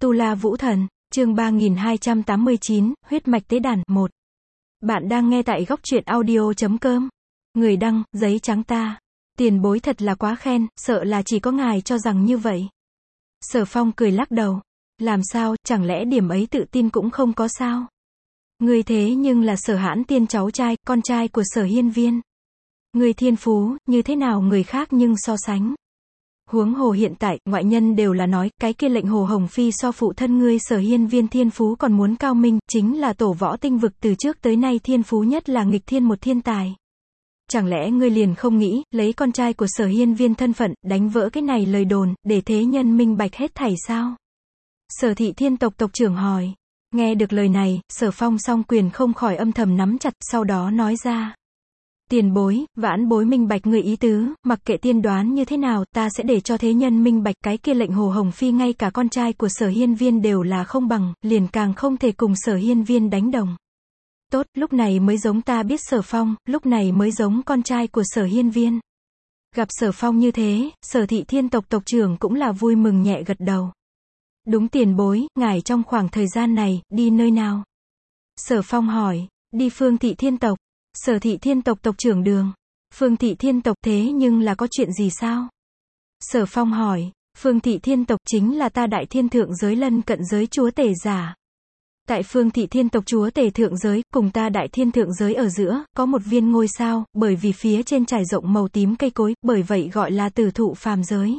Tu La Vũ Thần, chương 3289, huyết mạch tế đàn, 1. Bạn đang nghe tại góc truyện audio.com. Người đăng, giấy trắng ta. Tiền bối thật là quá khen, sợ là chỉ có ngài cho rằng như vậy. Sở Phong cười lắc đầu. Làm sao, chẳng lẽ điểm ấy tự tin cũng không có sao? Người thế nhưng là Sở Hãn Tiên cháu trai, con trai của Sở Hiên Viên. Người thiên phú, như thế nào người khác nhưng so sánh. Huống hồ hiện tại, ngoại nhân đều là nói, cái kia lệnh Hồ Hồng Phi so phụ thân ngươi Sở Hiên Viên thiên phú còn muốn cao minh, chính là tổ võ tinh vực từ trước tới nay thiên phú nhất là nghịch thiên một thiên tài. Chẳng lẽ ngươi liền không nghĩ, lấy con trai của Sở Hiên Viên thân phận, đánh vỡ cái này lời đồn, để thế nhân minh bạch hết thảy sao? Sở Thị Thiên tộc tộc trưởng hỏi. Nghe được lời này, Sở Phong song quyền không khỏi âm thầm nắm chặt, sau đó nói ra. Tiền bối, vãn bối minh bạch người ý tứ, mặc kệ tiên đoán như thế nào, ta sẽ để cho thế nhân minh bạch cái kia lệnh Hồ Hồng Phi ngay cả con trai của Sở Hiên Viên đều là không bằng, liền càng không thể cùng Sở Hiên Viên đánh đồng. Tốt, lúc này mới giống ta biết Sở Phong, lúc này mới giống con trai của Sở Hiên Viên. Gặp Sở Phong như thế, Sở Thị Thiên tộc tộc trưởng cũng là vui mừng nhẹ gật đầu. Đúng tiền bối, ngài trong khoảng thời gian này, đi nơi nào? Sở Phong hỏi, đi Phương Thị Thiên tộc. Sở Thị Thiên tộc tộc trưởng Đường. Phương Thị Thiên tộc thế nhưng là có chuyện gì sao? Sở Phong hỏi, Phương Thị Thiên tộc chính là ta đại thiên thượng giới lân cận giới chúa tể giả. Tại Phương Thị Thiên tộc chúa tể thượng giới, cùng ta đại thiên thượng giới ở giữa, có một viên ngôi sao, bởi vì phía trên trải rộng màu tím cây cối, bởi vậy gọi là tử thụ phàm giới.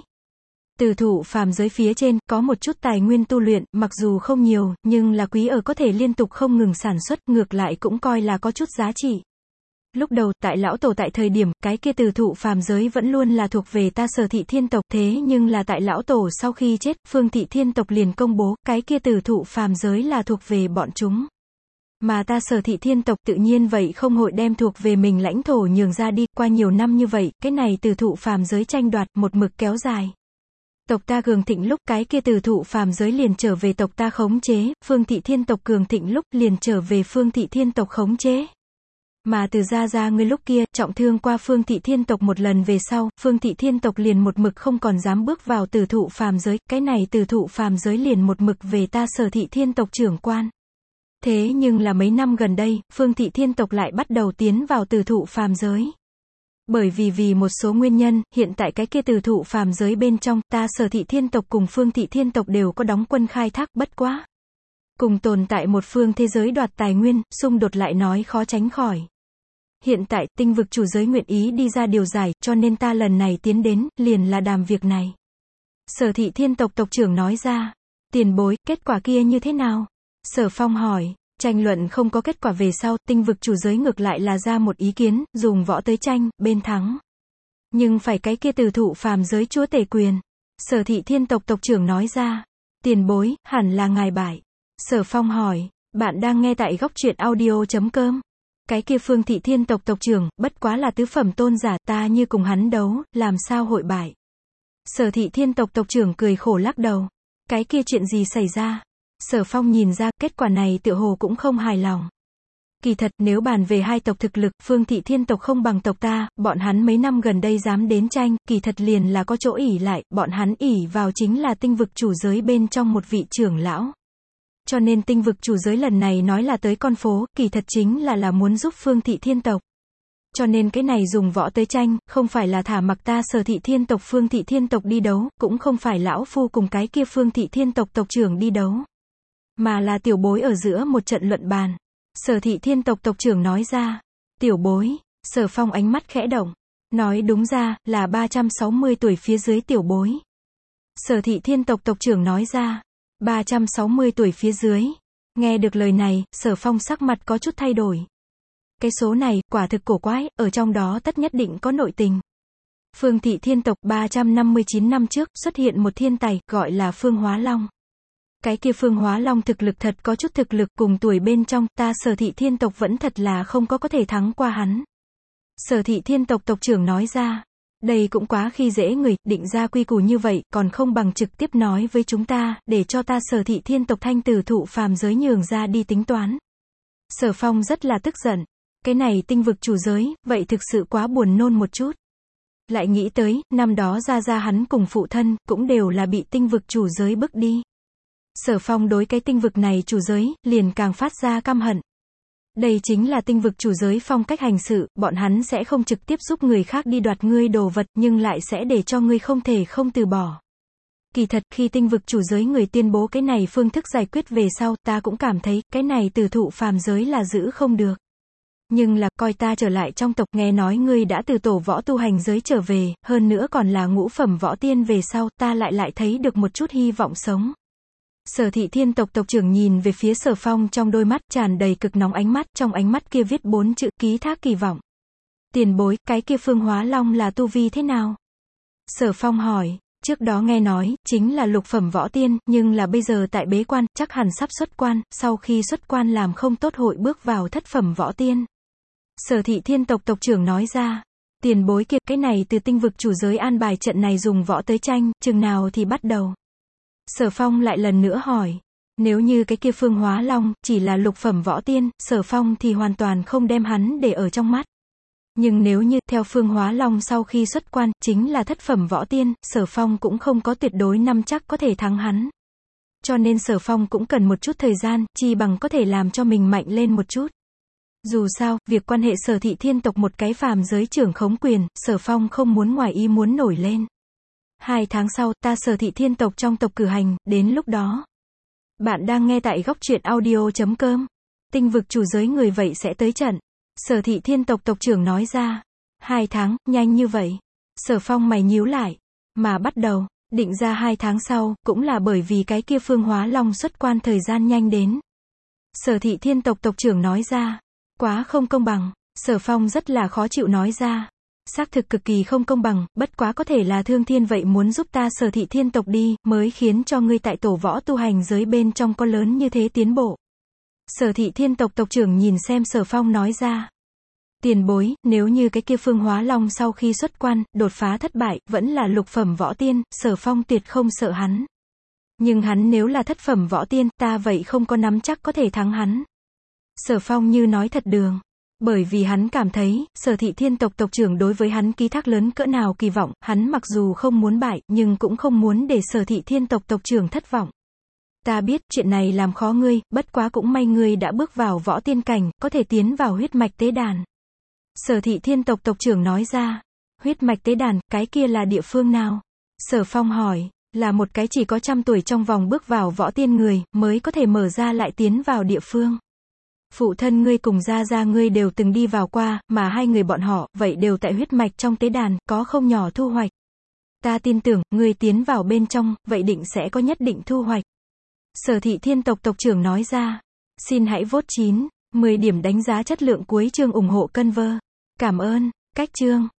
Tử thụ phàm giới phía trên, có một chút tài nguyên tu luyện, mặc dù không nhiều, nhưng là quý ở có thể liên tục không ngừng sản xuất, ngược lại cũng coi là có chút giá trị. Lúc đầu, tại lão tổ tại thời điểm, cái kia tử thụ phàm giới vẫn luôn là thuộc về ta Sở Thị Thiên tộc, thế nhưng là tại lão tổ sau khi chết, Phương Thị Thiên tộc liền công bố, cái kia tử thụ phàm giới là thuộc về bọn chúng. Mà ta Sở Thị Thiên tộc tự nhiên vậy không hội đem thuộc về mình lãnh thổ nhường ra đi, qua nhiều năm như vậy, cái này tử thụ phàm giới tranh đoạt, một mực kéo dài. Tộc ta cường thịnh lúc, cái kia tử thụ phàm giới liền trở về tộc ta khống chế, Phương Thị Thiên tộc cường thịnh lúc, liền trở về Phương Thị Thiên tộc khống chế. Mà từ ra ngươi lúc kia, trọng thương qua Phương Thị Thiên tộc một lần về sau, Phương Thị Thiên tộc liền một mực không còn dám bước vào tử thụ phàm giới, cái này tử thụ phàm giới liền một mực về ta Sở Thị Thiên tộc trưởng quan. Thế nhưng là mấy năm gần đây, Phương Thị Thiên tộc lại bắt đầu tiến vào tử thụ phàm giới. Bởi vì một số nguyên nhân, hiện tại cái kia tử thụ phàm giới bên trong, ta Sở Thị Thiên tộc cùng Phương Thị Thiên tộc đều có đóng quân khai thác, bất quá. Cùng tồn tại một phương thế giới đoạt tài nguyên, xung đột lại nói khó tránh khỏi. Hiện tại, tinh vực chủ giới nguyện ý đi ra điều giải, cho nên ta lần này tiến đến, liền là đàm việc này. Sở Thị Thiên tộc tộc trưởng nói ra. Tiền bối, kết quả kia như thế nào? Sở Phong hỏi. Tranh luận không có kết quả về sau, tinh vực chủ giới ngược lại là ra một ý kiến, dùng võ tới tranh, bên thắng. Nhưng phải cái kia tử thụ phàm giới chúa tể quyền. Sở Thị Thiên tộc tộc trưởng nói ra. Tiền bối, hẳn là ngài bại. Sở Phong hỏi. Bạn đang nghe tại góc truyện audio.com. Cái kia Phương Thị Thiên tộc tộc trưởng, bất quá là tứ phẩm tôn giả, ta như cùng hắn đấu, làm sao hội bại. Sở Thị Thiên tộc tộc trưởng cười khổ lắc đầu. Cái kia chuyện gì xảy ra? Sở Phong nhìn ra, kết quả này tựa hồ cũng không hài lòng. Kỳ thật, nếu bàn về hai tộc thực lực, Phương Thị Thiên tộc không bằng tộc ta, bọn hắn mấy năm gần đây dám đến tranh, kỳ thật liền là có chỗ ỷ lại, bọn hắn ỷ vào chính là tinh vực chủ giới bên trong một vị trưởng lão. Cho nên tinh vực chủ giới lần này nói là tới con phố, kỳ thật chính là muốn giúp Phương Thị Thiên tộc. Cho nên cái này dùng võ tới tranh, không phải là thả mặc ta Sở Thị Thiên tộc Phương Thị Thiên tộc đi đấu, cũng không phải lão phu cùng cái kia Phương Thị Thiên tộc tộc trưởng đi đấu. Mà là tiểu bối ở giữa một trận luận bàn. Sở Thị Thiên tộc tộc trưởng nói ra. Tiểu bối, Sở Phong ánh mắt khẽ động. Nói đúng ra, là 360 tuổi phía dưới tiểu bối. Sở Thị Thiên tộc tộc trưởng nói ra. 360 tuổi phía dưới. Nghe được lời này, Sở Phong sắc mặt có chút thay đổi. Cái số này, quả thực cổ quái, ở trong đó tất nhất định có nội tình. Phương Thị Thiên tộc 359 năm trước, xuất hiện một thiên tài, gọi là Phương Hóa Long. Cái kia Phương Hóa Long thực lực thật có chút thực lực, cùng tuổi bên trong, ta Sở Thị Thiên tộc vẫn thật là không có thể thắng qua hắn. Sở Thị Thiên tộc tộc trưởng nói ra. Đây cũng quá khi dễ người, định ra quy củ như vậy, còn không bằng trực tiếp nói với chúng ta, để cho ta Sở Thị Thiên tộc thanh tử thụ phàm giới nhường ra đi tính toán. Sở Phong rất là tức giận. Cái này tinh vực chủ giới, vậy thực sự quá buồn nôn một chút. Lại nghĩ tới, năm đó ra hắn cùng phụ thân, cũng đều là bị tinh vực chủ giới bức đi. Sở Phong đối cái tinh vực này chủ giới, liền càng phát ra căm hận. Đây chính là tinh vực chủ giới phong cách hành sự, bọn hắn sẽ không trực tiếp giúp người khác đi đoạt ngươi đồ vật, nhưng lại sẽ để cho ngươi không thể không từ bỏ. Kỳ thật, khi tinh vực chủ giới người tuyên bố cái này phương thức giải quyết về sau, ta cũng cảm thấy, cái này từ thụ phàm giới là giữ không được. Nhưng là, coi ta trở lại trong tộc, nghe nói ngươi đã từ tổ võ tu hành giới trở về, hơn nữa còn là ngũ phẩm võ tiên về sau, ta lại thấy được một chút hy vọng sống. Sở Thị Thiên tộc tộc trưởng nhìn về phía Sở Phong, trong đôi mắt tràn đầy cực nóng ánh mắt, trong ánh mắt kia viết 4 chữ, ký thác kỳ vọng. Tiền bối, cái kia Phương Hóa Long là tu vi thế nào? Sở Phong hỏi, trước đó nghe nói, chính là lục phẩm võ tiên, nhưng là bây giờ tại bế quan, chắc hẳn sắp xuất quan, sau khi xuất quan làm không tốt hội bước vào thất phẩm võ tiên. Sở Thị Thiên tộc tộc trưởng nói ra, tiền bối kia, cái này từ tinh vực chủ giới an bài trận này dùng võ tới tranh, chừng nào thì bắt đầu? Sở Phong lại lần nữa hỏi, nếu như cái kia Phương Hóa Long, chỉ là lục phẩm võ tiên, Sở Phong thì hoàn toàn không đem hắn để ở trong mắt. Nhưng nếu như, theo Phương Hóa Long sau khi xuất quan, chính là thất phẩm võ tiên, Sở Phong cũng không có tuyệt đối nắm chắc có thể thắng hắn. Cho nên Sở Phong cũng cần một chút thời gian, chi bằng có thể làm cho mình mạnh lên một chút. Dù sao, việc quan hệ Sở Thị Thiên tộc một cái phàm giới trưởng khống quyền, Sở Phong không muốn ngoài ý muốn nổi lên. 2 tháng sau, ta Sở Thị Thiên tộc trong tộc cử hành, đến lúc đó. Bạn đang nghe tại góc truyện audio.com. Tinh vực chủ giới người vậy sẽ tới trận. Sở Thị Thiên tộc tộc trưởng nói ra. 2 tháng, nhanh như vậy. Sở Phong mày nhíu lại. Mà bắt đầu, định ra 2 tháng sau, cũng là bởi vì cái kia Phương Hóa Long xuất quan thời gian nhanh đến. Sở Thị Thiên tộc tộc trưởng nói ra. Quá không công bằng. Sở Phong rất là khó chịu nói ra. Xác thực cực kỳ không công bằng, bất quá có thể là Thương Thiên vậy muốn giúp ta Sở Thị Thiên tộc đi, mới khiến cho ngươi tại tổ võ tu hành giới bên trong có lớn như thế tiến bộ. Sở Thị Thiên tộc tộc trưởng nhìn xem Sở Phong nói ra. Tiền bối, nếu như cái kia Phương Hóa Long sau khi xuất quan, đột phá thất bại, vẫn là lục phẩm võ tiên, Sở Phong tuyệt không sợ hắn. Nhưng hắn nếu là thất phẩm võ tiên, ta vậy không có nắm chắc có thể thắng hắn. Sở Phong như nói thật đường. Bởi vì hắn cảm thấy, Sở Thị Thiên tộc tộc trưởng đối với hắn ký thác lớn cỡ nào kỳ vọng, hắn mặc dù không muốn bại, nhưng cũng không muốn để Sở Thị Thiên tộc tộc trưởng thất vọng. Ta biết, chuyện này làm khó ngươi, bất quá cũng may ngươi đã bước vào võ tiên cảnh, có thể tiến vào huyết mạch tế đàn. Sở Thị Thiên tộc tộc trưởng nói ra. Huyết mạch tế đàn, cái kia là địa phương nào? Sở Phong hỏi, là một cái chỉ có 100 tuổi trong vòng bước vào võ tiên người, mới có thể mở ra lại tiến vào địa phương. Phụ thân ngươi cùng gia gia ngươi đều từng đi vào qua, mà hai người bọn họ, vậy đều tại huyết mạch trong tế đàn, có không nhỏ thu hoạch. Ta tin tưởng, ngươi tiến vào bên trong, vậy định sẽ có nhất định thu hoạch. Sở Thị Thiên tộc tộc trưởng nói ra. Xin hãy vote 9, 10 điểm đánh giá chất lượng cuối chương ủng hộ Conver. Cảm ơn. Cách chương.